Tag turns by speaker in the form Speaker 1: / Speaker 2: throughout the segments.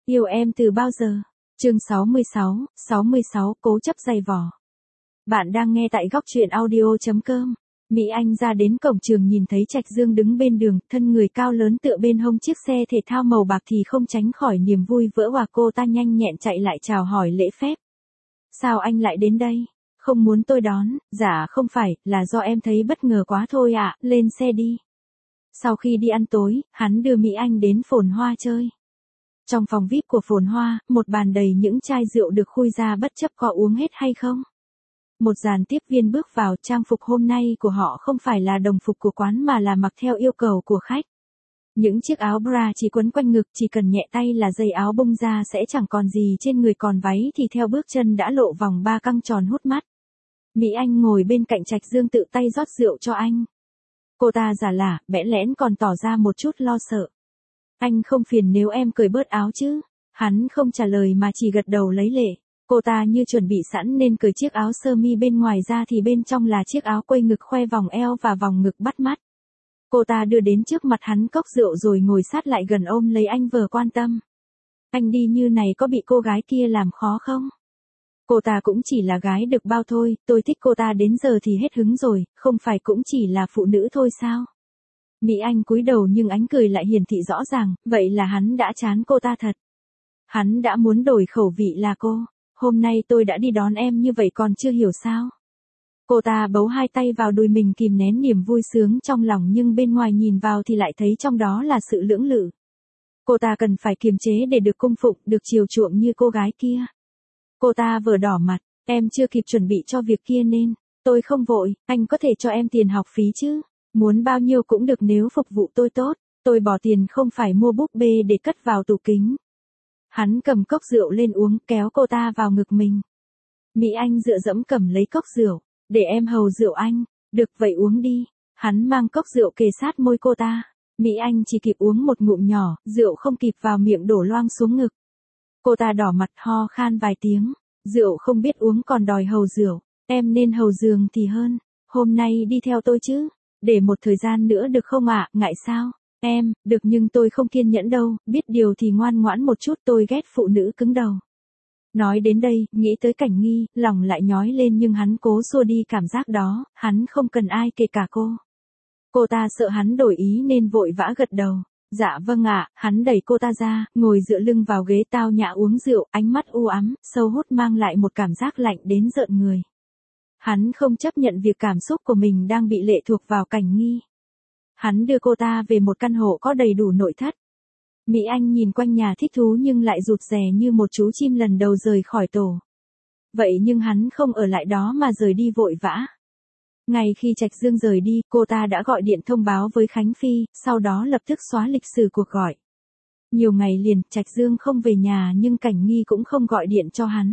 Speaker 1: Yêu em từ bao giờ? Chương 66, cố chấp dày vò. Bạn đang nghe tại góc truyện audio.com. Mỹ Anh ra đến cổng trường nhìn thấy Trạch Dương đứng bên đường, thân người cao lớn tựa bên hông chiếc xe thể thao màu bạc thì không tránh khỏi niềm vui vỡ òa. Cô ta nhanh nhẹn chạy lại chào hỏi lễ phép. Sao anh lại đến đây? Không muốn tôi đón? Dạ không phải, là do em thấy bất ngờ quá thôi ạ, lên xe đi. Sau khi đi ăn tối, hắn đưa Mỹ Anh đến Phồn Hoa chơi. Trong phòng VIP của Phồn Hoa, một bàn đầy những chai rượu được khui ra bất chấp có uống hết hay không. Một dàn tiếp viên bước vào, trang phục hôm nay của họ không phải là đồng phục của quán mà là mặc theo yêu cầu của khách. Những chiếc áo bra chỉ quấn quanh ngực, chỉ cần nhẹ tay là dây áo bung ra sẽ chẳng còn gì trên người, còn váy thì theo bước chân đã lộ vòng ba căng tròn hút mắt. Mỹ Anh ngồi bên cạnh Trạch Dương tự tay rót rượu cho anh. Cô ta giả lả, bẽn lẽn còn tỏ ra một chút lo sợ. Anh không phiền nếu em cởi bớt áo chứ? Hắn không trả lời mà chỉ gật đầu lấy lệ. Cô ta như chuẩn bị sẵn nên cởi chiếc áo sơ mi bên ngoài ra thì bên trong là chiếc áo quây ngực khoe vòng eo và vòng ngực bắt mắt. Cô ta đưa đến trước mặt hắn cốc rượu rồi ngồi sát lại gần ôm lấy anh vờ quan tâm. Anh đi như này có bị cô gái kia làm khó không? Cô ta cũng chỉ là gái được bao thôi, tôi thích cô ta đến giờ thì hết hứng rồi, không phải cũng chỉ là phụ nữ thôi sao? Mỹ Anh cúi đầu nhưng ánh cười lại hiển thị rõ ràng, vậy là hắn đã chán cô ta thật. Hắn đã muốn đổi khẩu vị là cô. Hôm nay tôi đã đi đón em như vậy còn chưa hiểu sao? Cô ta bấu hai tay vào đùi mình kìm nén niềm vui sướng trong lòng nhưng bên ngoài nhìn vào thì lại thấy trong đó là sự lưỡng lự. Cô ta cần phải kiềm chế để được cung phụng, được chiều chuộng như cô gái kia. Cô ta vừa đỏ mặt, em chưa kịp chuẩn bị cho việc kia nên, tôi không vội, anh có thể cho em tiền học phí chứ? Muốn bao nhiêu cũng được nếu phục vụ tôi tốt, tôi bỏ tiền không phải mua búp bê để cất vào tủ kính. Hắn cầm cốc rượu lên uống, kéo cô ta vào ngực mình. Mỹ Anh dựa dẫm cầm lấy cốc rượu, để em hầu rượu anh, được vậy uống đi. Hắn mang cốc rượu kề sát môi cô ta. Mỹ Anh chỉ kịp uống một ngụm nhỏ, rượu không kịp vào miệng đổ loang xuống ngực. Cô ta đỏ mặt ho khan vài tiếng, rượu không biết uống còn đòi hầu rượu, em nên hầu giường thì hơn, hôm nay đi theo tôi chứ, để một thời gian nữa được không ạ, ngại sao? Em, được nhưng tôi không kiên nhẫn đâu, biết điều thì ngoan ngoãn một chút, tôi ghét phụ nữ cứng đầu. Nói đến đây, nghĩ tới Cảnh Nghi, lòng lại nhói lên nhưng hắn cố xua đi cảm giác đó, hắn không cần ai kể cả cô. Cô ta sợ hắn đổi ý nên vội vã gật đầu. Dạ vâng ạ, hắn đẩy cô ta ra, ngồi dựa lưng vào ghế tao nhã uống rượu, ánh mắt u ám, sâu hút mang lại một cảm giác lạnh đến rợn người. Hắn không chấp nhận việc cảm xúc của mình đang bị lệ thuộc vào Cảnh Nghi. Hắn đưa cô ta về một căn hộ có đầy đủ nội thất. Mỹ Anh nhìn quanh nhà thích thú nhưng lại rụt rè như một chú chim lần đầu rời khỏi tổ. Vậy nhưng hắn không ở lại đó mà rời đi vội vã. Ngay khi Trạch Dương rời đi, cô ta đã gọi điện thông báo với Khánh Phi, sau đó lập tức xóa lịch sử cuộc gọi. Nhiều ngày liền, Trạch Dương không về nhà nhưng Cảnh Nghi cũng không gọi điện cho hắn.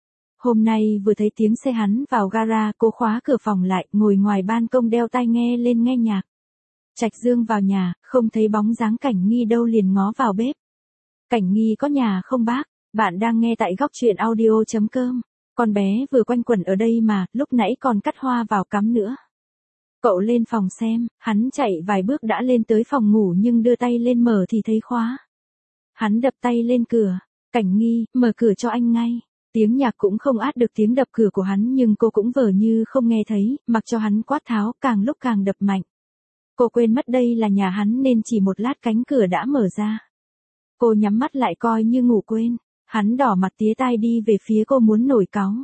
Speaker 1: Hôm nay vừa thấy tiếng xe hắn vào gara, cô khóa cửa phòng lại, ngồi ngoài ban công đeo tai nghe lên nghe nhạc. Trạch Dương vào nhà, không thấy bóng dáng Cảnh Nghi đâu liền ngó vào bếp. Cảnh Nghi có nhà không bác? Bạn đang nghe tại góc truyện audio.com. Con bé vừa quanh quẩn ở đây mà, lúc nãy còn cắt hoa vào cắm nữa. Cậu lên phòng xem, hắn chạy vài bước đã lên tới phòng ngủ nhưng đưa tay lên mở thì thấy khóa. Hắn đập tay lên cửa, Cảnh Nghi, mở cửa cho anh ngay. Tiếng nhạc cũng không át được tiếng đập cửa của hắn nhưng cô cũng vờ như không nghe thấy, mặc cho hắn quát tháo càng lúc càng đập mạnh. Cô quên mất đây là nhà hắn nên chỉ một lát cánh cửa đã mở ra. Cô nhắm mắt lại coi như ngủ quên. Hắn đỏ mặt tía tai đi về phía cô muốn nổi cáu.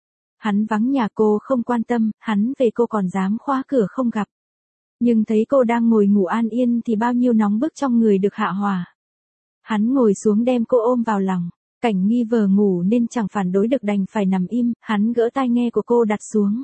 Speaker 1: Hắn vắng nhà cô không quan tâm, hắn về cô còn dám khóa cửa không gặp. Nhưng thấy cô đang ngồi ngủ an yên thì bao nhiêu nóng bức trong người được hạ hòa. Hắn ngồi xuống đem cô ôm vào lòng. Cảnh Nghi vờ ngủ nên chẳng phản đối được đành phải nằm im, hắn gỡ tai nghe của cô đặt xuống.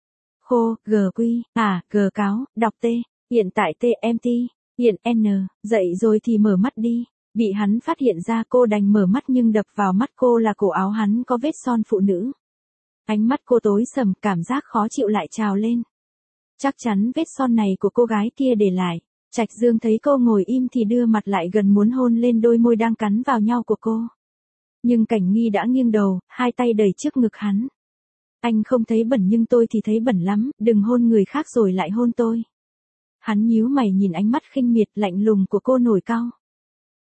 Speaker 1: Khô, GQ, cáo, đọc T, hiện tại TMT, hiện N, dậy rồi thì mở mắt đi. Bị hắn phát hiện ra cô đành mở mắt nhưng đập vào mắt cô là cổ áo hắn có vết son phụ nữ. Ánh mắt cô tối sầm, cảm giác khó chịu lại trào lên. Chắc chắn vết son này của cô gái kia để lại. Trạch Dương thấy cô ngồi im thì đưa mặt lại gần muốn hôn lên đôi môi đang cắn vào nhau của cô. Nhưng Cảnh Nghi đã nghiêng đầu, hai tay đẩy trước ngực hắn. Anh không thấy bẩn nhưng tôi thì thấy bẩn lắm, đừng hôn người khác rồi lại hôn tôi. Hắn nhíu mày nhìn ánh mắt khinh miệt lạnh lùng của cô nổi cau.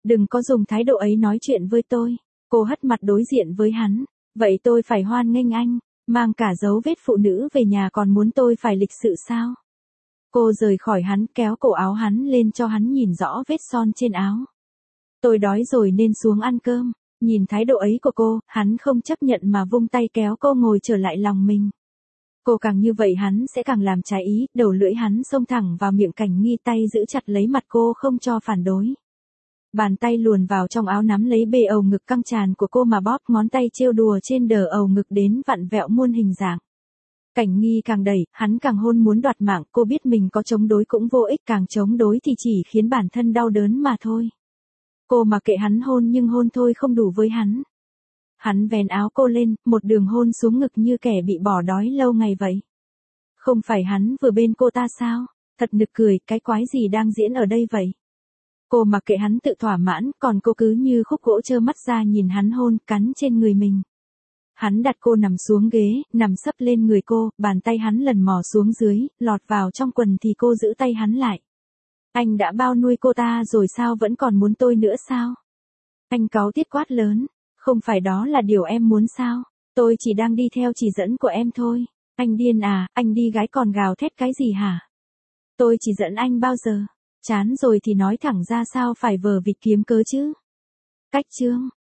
Speaker 1: Đừng có dùng thái độ ấy nói chuyện với tôi. Cô hất mặt đối diện với hắn. Vậy tôi phải hoan nghênh anh, mang cả dấu vết phụ nữ về nhà còn muốn tôi phải lịch sự sao? Cô rời khỏi hắn kéo cổ áo hắn lên cho hắn nhìn rõ vết son trên áo. Tôi đói rồi nên xuống ăn cơm. Nhìn thái độ ấy của cô, hắn không chấp nhận mà vung tay kéo cô ngồi trở lại lòng mình. Cô càng như vậy hắn sẽ càng làm trái ý, đầu lưỡi hắn xông thẳng vào miệng Cảnh Nghi, tay giữ chặt lấy mặt cô không cho phản đối. Bàn tay luồn vào trong áo nắm lấy bề ầu ngực căng tràn của cô mà bóp, ngón tay trêu đùa trên đờ ầu ngực đến vặn vẹo muôn hình dạng. Cảnh Nghi càng đẩy, hắn càng hôn muốn đoạt mạng, cô biết mình có chống đối cũng vô ích, càng chống đối thì chỉ khiến bản thân đau đớn mà thôi. Cô mà kệ hắn hôn nhưng hôn thôi không đủ với hắn. Hắn vén áo cô lên, một đường hôn xuống ngực như kẻ bị bỏ đói lâu ngày vậy. Không phải hắn vừa bên cô ta sao? Thật nực cười, cái quái gì đang diễn ở đây vậy? Cô mặc kệ hắn tự thỏa mãn, còn cô cứ như khúc gỗ trơ mắt ra nhìn hắn hôn, cắn trên người mình. Hắn đặt cô nằm xuống ghế, nằm sấp lên người cô, bàn tay hắn lần mò xuống dưới, lọt vào trong quần thì cô giữ tay hắn lại. Anh đã bao nuôi cô ta rồi sao vẫn còn muốn tôi nữa sao? Anh cáu tiết quát lớn. Không phải đó là điều em muốn sao? Tôi chỉ đang đi theo chỉ dẫn của em thôi. Anh điên à, anh đi gái còn gào thét cái gì hả? Tôi chỉ dẫn anh bao giờ? Chán rồi thì nói thẳng ra, sao phải vờ vịt kiếm cớ chứ? Cách chương